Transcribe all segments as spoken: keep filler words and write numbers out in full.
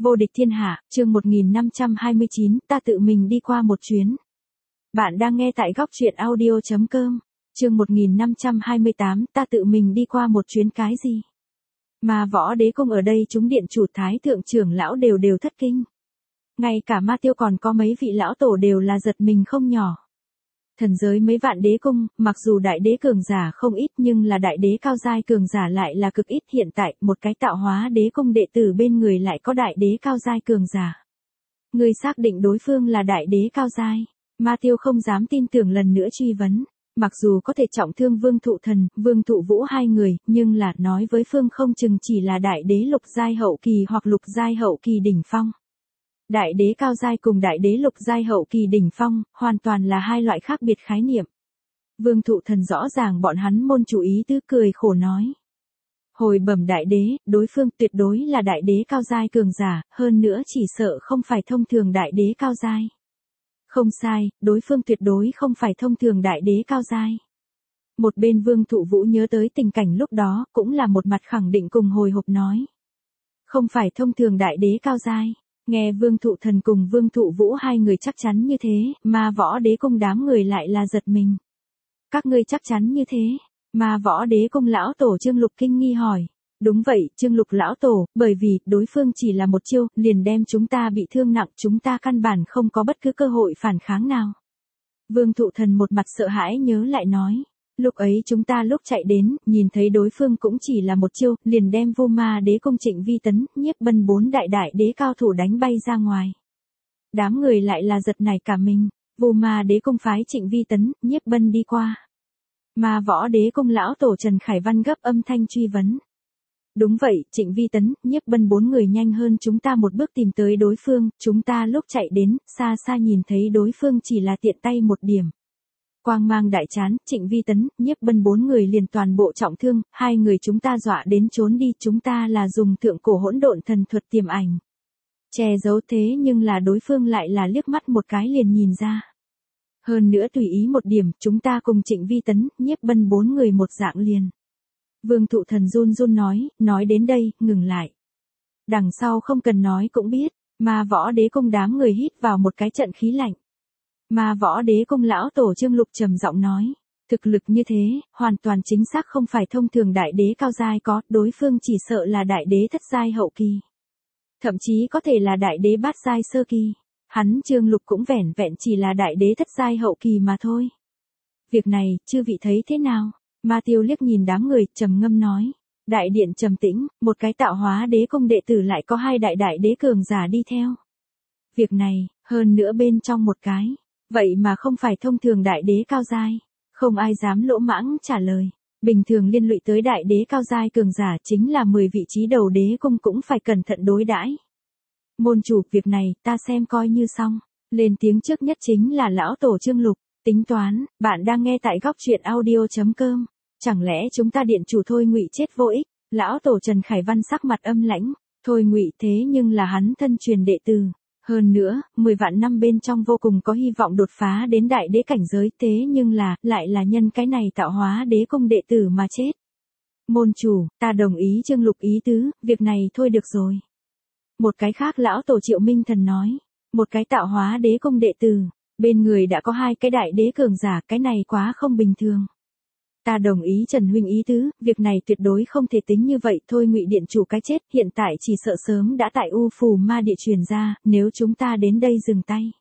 Vô địch thiên hạ, chương một nghìn năm trăm hai mươi chín, ta tự mình đi qua một chuyến. Bạn đang nghe tại góc truyện audio chấm com, chương một nghìn năm trăm hai mươi tám, ta tự mình đi qua một chuyến cái gì? Mà võ đế cung ở đây chúng điện chủ thái thượng trưởng lão đều đều thất kinh. Ngay cả Ma Tiêu còn có mấy vị lão tổ đều là giật mình không nhỏ. Thần giới mấy vạn đế cung, mặc dù đại đế cường giả không ít nhưng là đại đế cao giai cường giả lại là cực ít. Hiện tại, một cái tạo hóa đế cung đệ tử bên người lại có đại đế cao giai cường giả. Người xác định đối phương là đại đế cao giai. Ma Tiêu không dám tin tưởng lần nữa truy vấn. Mặc dù có thể trọng thương Vương Thụ Thần, Vương Thụ Vũ hai người, nhưng là nói với Phương không chừng chỉ là đại đế lục giai hậu kỳ hoặc lục giai hậu kỳ đỉnh phong. Đại đế cao giai cùng đại đế lục giai hậu kỳ đỉnh phong, hoàn toàn là hai loại khác biệt khái niệm. Vương Thụ Thần rõ ràng bọn hắn môn chủ ý tứ cười khổ nói. Hồi bẩm đại đế, đối phương tuyệt đối là đại đế cao giai cường giả, hơn nữa chỉ sợ không phải thông thường đại đế cao giai. Không sai, đối phương tuyệt đối không phải thông thường đại đế cao giai. Một bên Vương Thụ Vũ nhớ tới tình cảnh lúc đó, cũng là một mặt khẳng định cùng hồi hộp nói. Không phải thông thường đại đế cao giai. Nghe Vương Thụ Thần cùng Vương Thụ Vũ hai người chắc chắn như thế, mà võ đế cung đám người lại là giật mình. Các ngươi chắc chắn như thế, mà võ đế cung lão tổ Trương Lục kinh nghi hỏi. Đúng vậy, Trương Lục lão tổ, bởi vì đối phương chỉ là một chiêu, liền đem chúng ta bị thương nặng, chúng ta căn bản không có bất cứ cơ hội phản kháng nào. Vương Thụ Thần một mặt sợ hãi nhớ lại nói. Lúc ấy chúng ta lúc chạy đến, nhìn thấy đối phương cũng chỉ là một chiêu, liền đem Vô Ma Đế cung Trịnh Vi Tấn, Nhiếp Bân bốn đại đại đế cao thủ đánh bay ra ngoài. Đám người lại là giật nảy cả mình, Vô Ma Đế cung phái Trịnh Vi Tấn, Nhiếp Bân đi qua. Mà võ đế cung lão tổ Trần Khải Văn gấp âm thanh truy vấn. Đúng vậy, Trịnh Vi Tấn, Nhiếp Bân bốn người nhanh hơn chúng ta một bước tìm tới đối phương, chúng ta lúc chạy đến, xa xa nhìn thấy đối phương chỉ là tiện tay một điểm. Quang mang đại chán, Trịnh Vi Tấn, Nhiếp Bân bốn người liền toàn bộ trọng thương, hai người chúng ta dọa đến trốn đi, chúng ta là dùng thượng cổ hỗn độn thần thuật tiềm ảnh. Che giấu thế nhưng là đối phương lại là liếc mắt một cái liền nhìn ra. Hơn nữa tùy ý một điểm, chúng ta cùng Trịnh Vi Tấn, Nhiếp Bân bốn người một dạng liền. Vương Thụ Thần run run nói, nói đến đây, ngừng lại. Đằng sau không cần nói cũng biết, mà võ đế cung đám người hít vào một cái trận khí lạnh. Mà võ đế cung lão tổ Trương Lục trầm giọng nói, thực lực như thế, hoàn toàn chính xác không phải thông thường đại đế cao giai có, đối phương chỉ sợ là đại đế thất giai hậu kỳ. Thậm chí có thể là đại đế bát giai sơ kỳ. Hắn Trương Lục cũng vẻn vẹn chỉ là đại đế thất giai hậu kỳ mà thôi. Việc này, chư vị thấy thế nào? Ma Tiêu liếc nhìn đám người, trầm ngâm nói. Đại điện trầm tĩnh, một cái tạo hóa đế cung đệ tử lại có hai đại đại đế cường giả đi theo. Việc này, hơn nữa bên trong một cái. Vậy mà không phải thông thường đại đế cao giai, không ai dám lỗ mãng trả lời. Bình thường liên lụy tới đại đế cao giai cường giả chính là mười vị trí đầu đế cung cũng phải cẩn thận đối đãi. Môn chủ, việc này, ta xem coi như xong. Lên tiếng trước nhất chính là lão tổ Trương Lục. Tính toán, bạn đang nghe tại góc truyện audio chấm com. Chẳng lẽ chúng ta điện chủ Thôi Ngụy chết vô ích? Lão tổ Trần Khải Văn sắc mặt âm lãnh. Thôi Ngụy thế nhưng là hắn thân truyền đệ tử. Hơn nữa, mười vạn năm bên trong vô cùng có hy vọng đột phá đến đại đế cảnh giới, thế nhưng là, lại là nhân cái này tạo hóa đế cung đệ tử mà chết. Môn chủ, ta đồng ý Trương Lục ý tứ, việc này thôi được rồi. Một cái khác lão tổ Triệu Minh Thần nói, một cái tạo hóa đế cung đệ tử, bên người đã có hai cái đại đế cường giả, cái này quá không bình thường. Ta đồng ý Trần huynh ý tứ, việc này tuyệt đối không thể tính như vậy thôi. Ngụy điện chủ cái chết hiện tại chỉ sợ sớm đã tại U Phù Ma địa truyền ra, nếu chúng ta đến đây dừng tay.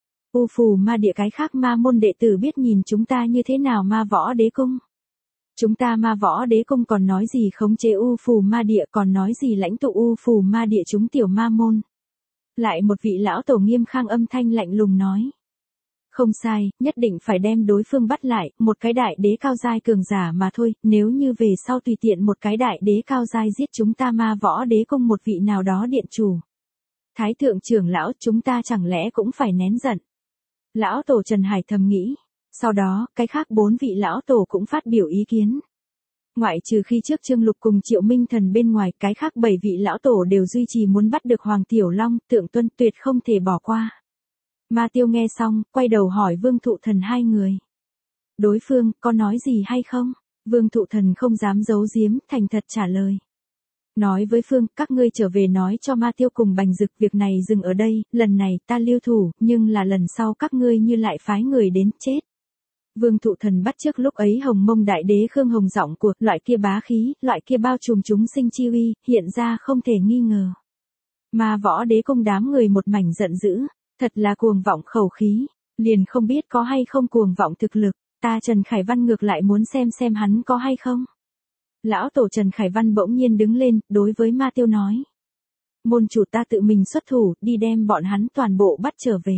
U Phù Ma địa cái khác ma môn đệ tử biết nhìn chúng ta như thế nào ma võ đế cung. Chúng ta ma võ đế cung còn nói gì khống chế U Phù Ma địa, còn nói gì lãnh tụ U Phù Ma địa chúng tiểu ma môn. Lại một vị lão tổ nghiêm khang âm thanh lạnh lùng nói. Không sai, nhất định phải đem đối phương bắt lại, một cái đại đế cao giai cường giả mà thôi, nếu như về sau tùy tiện một cái đại đế cao giai giết chúng ta ma võ đế cung một vị nào đó điện chủ. Thái thượng trưởng lão, chúng ta chẳng lẽ cũng phải nén giận. Lão tổ Trần Hải thầm nghĩ. Sau đó, cái khác bốn vị lão tổ cũng phát biểu ý kiến. Ngoại trừ khi trước Trương Lục cùng Triệu Minh Thần bên ngoài, cái khác bảy vị lão tổ đều duy trì muốn bắt được Hoàng Tiểu Long, Tượng Tuân tuyệt không thể bỏ qua. Ma Tiêu nghe xong, quay đầu hỏi Vương Thụ Thần hai người. Đối phương, có nói gì hay không? Vương Thụ Thần không dám giấu giếm, thành thật trả lời. Nói với Phương, các ngươi trở về nói cho Ma Tiêu cùng Bành Dực việc này dừng ở đây, lần này ta lưu thủ, nhưng là lần sau các ngươi như lại phái người đến chết. Vương Thụ Thần bắt chước lúc ấy Hồng Mông Đại Đế Khương Hồng giọng của, loại kia bá khí, loại kia bao trùm chúng sinh chi uy, hiện ra không thể nghi ngờ. Ma Võ Đế Cung đám người một mảnh giận dữ, thật là cuồng vọng khẩu khí, liền không biết có hay không cuồng vọng thực lực, ta Trần Khải Văn ngược lại muốn xem xem hắn có hay không. Lão tổ Trần Khải Văn bỗng nhiên đứng lên, đối với Ma Tiêu nói. Môn chủ ta tự mình xuất thủ, đi đem bọn hắn toàn bộ bắt trở về.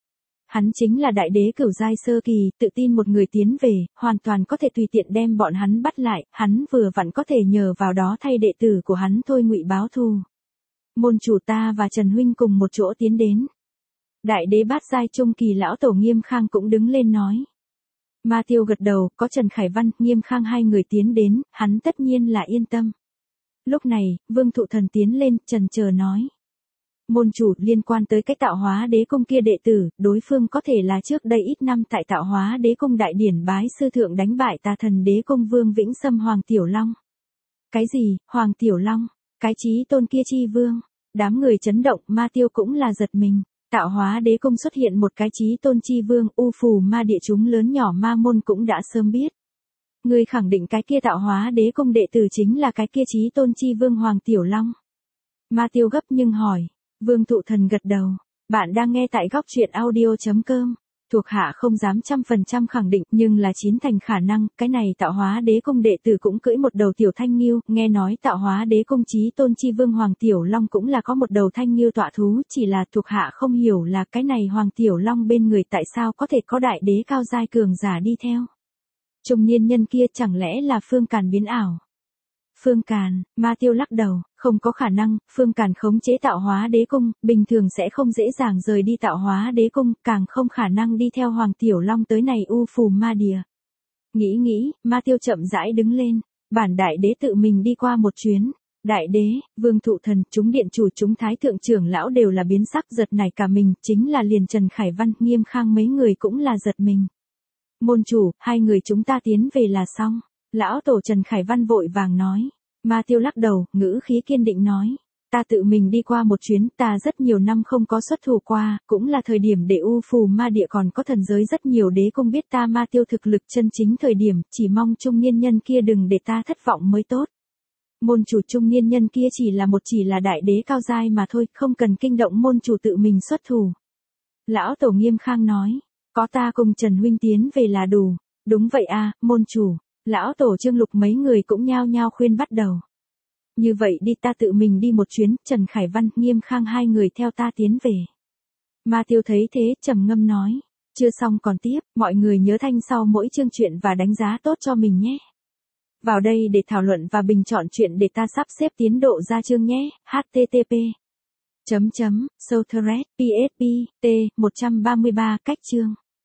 Hắn chính là đại đế cửu giai sơ kỳ, tự tin một người tiến về, hoàn toàn có thể tùy tiện đem bọn hắn bắt lại, hắn vừa vặn có thể nhờ vào đó thay đệ tử của hắn thôi ngụy báo thù. Môn chủ ta và Trần Huynh cùng một chỗ tiến đến. Đại đế bát giai trung kỳ lão tổ Nghiêm Khang cũng đứng lên nói. Ma Tiêu gật đầu, có Trần Khải Văn, Nghiêm Khang hai người tiến đến, hắn tất nhiên là yên tâm. Lúc này, Vương Thụ Thần tiến lên, trần chờ nói. Môn chủ, liên quan tới cái Tạo Hóa Đế Cung kia đệ tử, đối phương có thể là trước đây ít năm tại Tạo Hóa Đế Cung đại điển bái sư thượng đánh bại Tà Thần Đế Cung Vương Vĩnh Sâm Hoàng Tiểu Long. Cái gì, Hoàng Tiểu Long, cái chí tôn kia chi vương, đám người chấn động, Ma Tiêu cũng là giật mình. Tạo Hóa Đế Cung xuất hiện một cái chí tôn chi vương, u phù ma địa chúng lớn nhỏ ma môn cũng đã sớm biết. Người khẳng định cái kia Tạo Hóa Đế Cung đệ tử chính là cái kia chí tôn chi vương Hoàng Tiểu Long. Ma Tiêu gấp nhưng hỏi. Vương Thụ Thần gật đầu. Bạn đang nghe tại góc truyện audio chấm com. Thuộc hạ không dám trăm phần trăm khẳng định, nhưng là chín thành khả năng, cái này Tạo Hóa Đế Cung đệ tử cũng cưỡi một đầu tiểu thanh nghiêu, nghe nói Tạo Hóa Đế Cung chí tôn chi vương Hoàng Tiểu Long cũng là có một đầu thanh nghiêu tọa thú, chỉ là thuộc hạ không hiểu là cái này Hoàng Tiểu Long bên người tại sao có thể có đại đế cao giai cường giả đi theo. Trung niên nhân kia chẳng lẽ là Phương Càn biến ảo? Phương Càn, Ma Tiêu lắc đầu, không có khả năng, Phương Càn khống chế Tạo Hóa Đế Cung, bình thường sẽ không dễ dàng rời đi Tạo Hóa Đế Cung, càng không khả năng đi theo Hoàng Tiểu Long tới này u phù ma địa. Nghĩ nghĩ, Ma Tiêu chậm rãi đứng lên, bản đại đế tự mình đi qua một chuyến. Đại đế, Vương Thụ Thần, chúng điện chủ chúng thái thượng trưởng lão đều là biến sắc giật nảy cả mình, chính là liền Trần Khải Văn, Nghiêm Khang mấy người cũng là giật mình. Môn chủ, hai người chúng ta tiến về là xong. Lão tổ Trần Khải Văn vội vàng nói. Ma Tiêu lắc đầu, ngữ khí kiên định nói. Ta tự mình đi qua một chuyến, ta rất nhiều năm không có xuất thủ qua, cũng là thời điểm để u phù ma địa còn có thần giới rất nhiều đế cung biết ta Ma Tiêu thực lực chân chính thời điểm, chỉ mong trung niên nhân kia đừng để ta thất vọng mới tốt. Môn chủ trung niên nhân kia chỉ là một chỉ là đại đế cao giai mà thôi, không cần kinh động môn chủ tự mình xuất thủ. Lão tổ Nghiêm Khang nói, có ta cùng Trần Huynh tiến về là đủ. Đúng vậy a, môn chủ. Lão tổ Trương Lục mấy người cũng nhao nhao khuyên bắt đầu. Như vậy đi, ta tự mình đi một chuyến, Trần Khải Văn, Nghiêm Khang hai người theo ta tiến về. Ma Tiêu thấy thế, trầm ngâm nói. Chưa xong còn tiếp, mọi người nhớ thanh sau mỗi chương truyện và đánh giá tốt cho mình nhé. Vào đây để thảo luận và bình chọn truyện để ta sắp xếp tiến độ ra chương nhé. H T T P chấm chấm Sotheret P S P T một trăm ba mươi ba cách chương